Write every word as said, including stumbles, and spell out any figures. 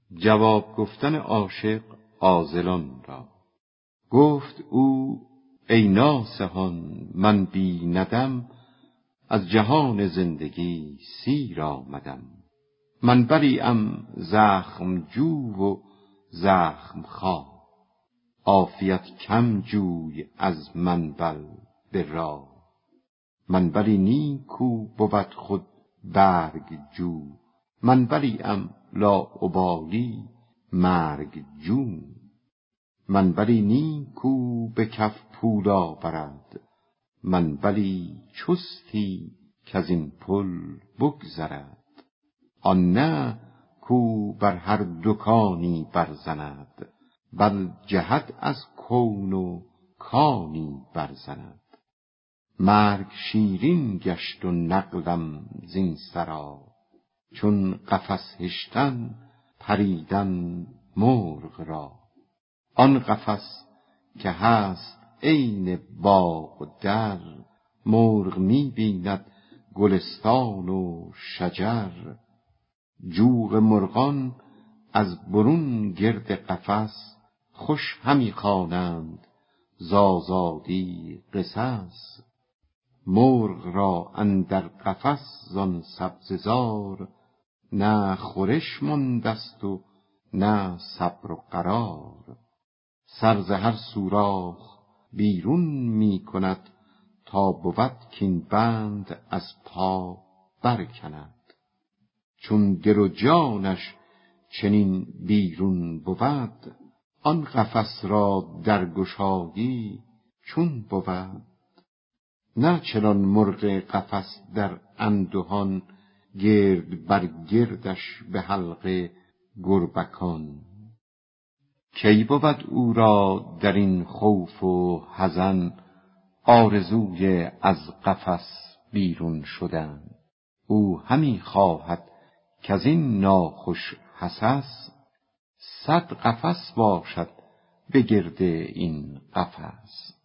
جواب گفتن عاشق عاذلان را. گفت او ای ناصحان، من بی ندم از جهان زندگی سیر آمدم. من بری‌ام زخم جو و زخم خواه، عافیت کم جوی از منبل به راه. منبلی نیکو بود خود برگ جو، منبلی‌ام لاابالی مرگ جو. منبلی نیکو به کف پول آورد، منبلی چستی کز این پل بگذرد. آن نه کو بر هر دکانی برزند، بل جهد از کون و کانی برزند. مرگ شیرین گشت و نقلم زین سرا، چون قفس هشتن پریدن مرغ را. آن قفس که هست عین باغ و در، مرغ می بیند گلستان و شجر. جوق مرغان از برون گرد قفس، خوش همی خوانند ز آزادی قصص. مرغ را اندر قفس زان سبزه زار، نه خورش ماندست و نه صبر و قرار. سر ز هر سوراخ بیرون می کند، تا بود کین بند از پا برکند. چون دل و جانش چنین بیرون بود، آن قفس را درگشایی چون بود. نه چنان مرغ قفس در اندهان، گرد بر گردش به حلقه گربکان. کی بود او را در این خوف و حزن، آرزوی از قفس بیرون شدن. او همی خواهد کز این ناخوش حسس، صد قفس باشد به گرد این قفس.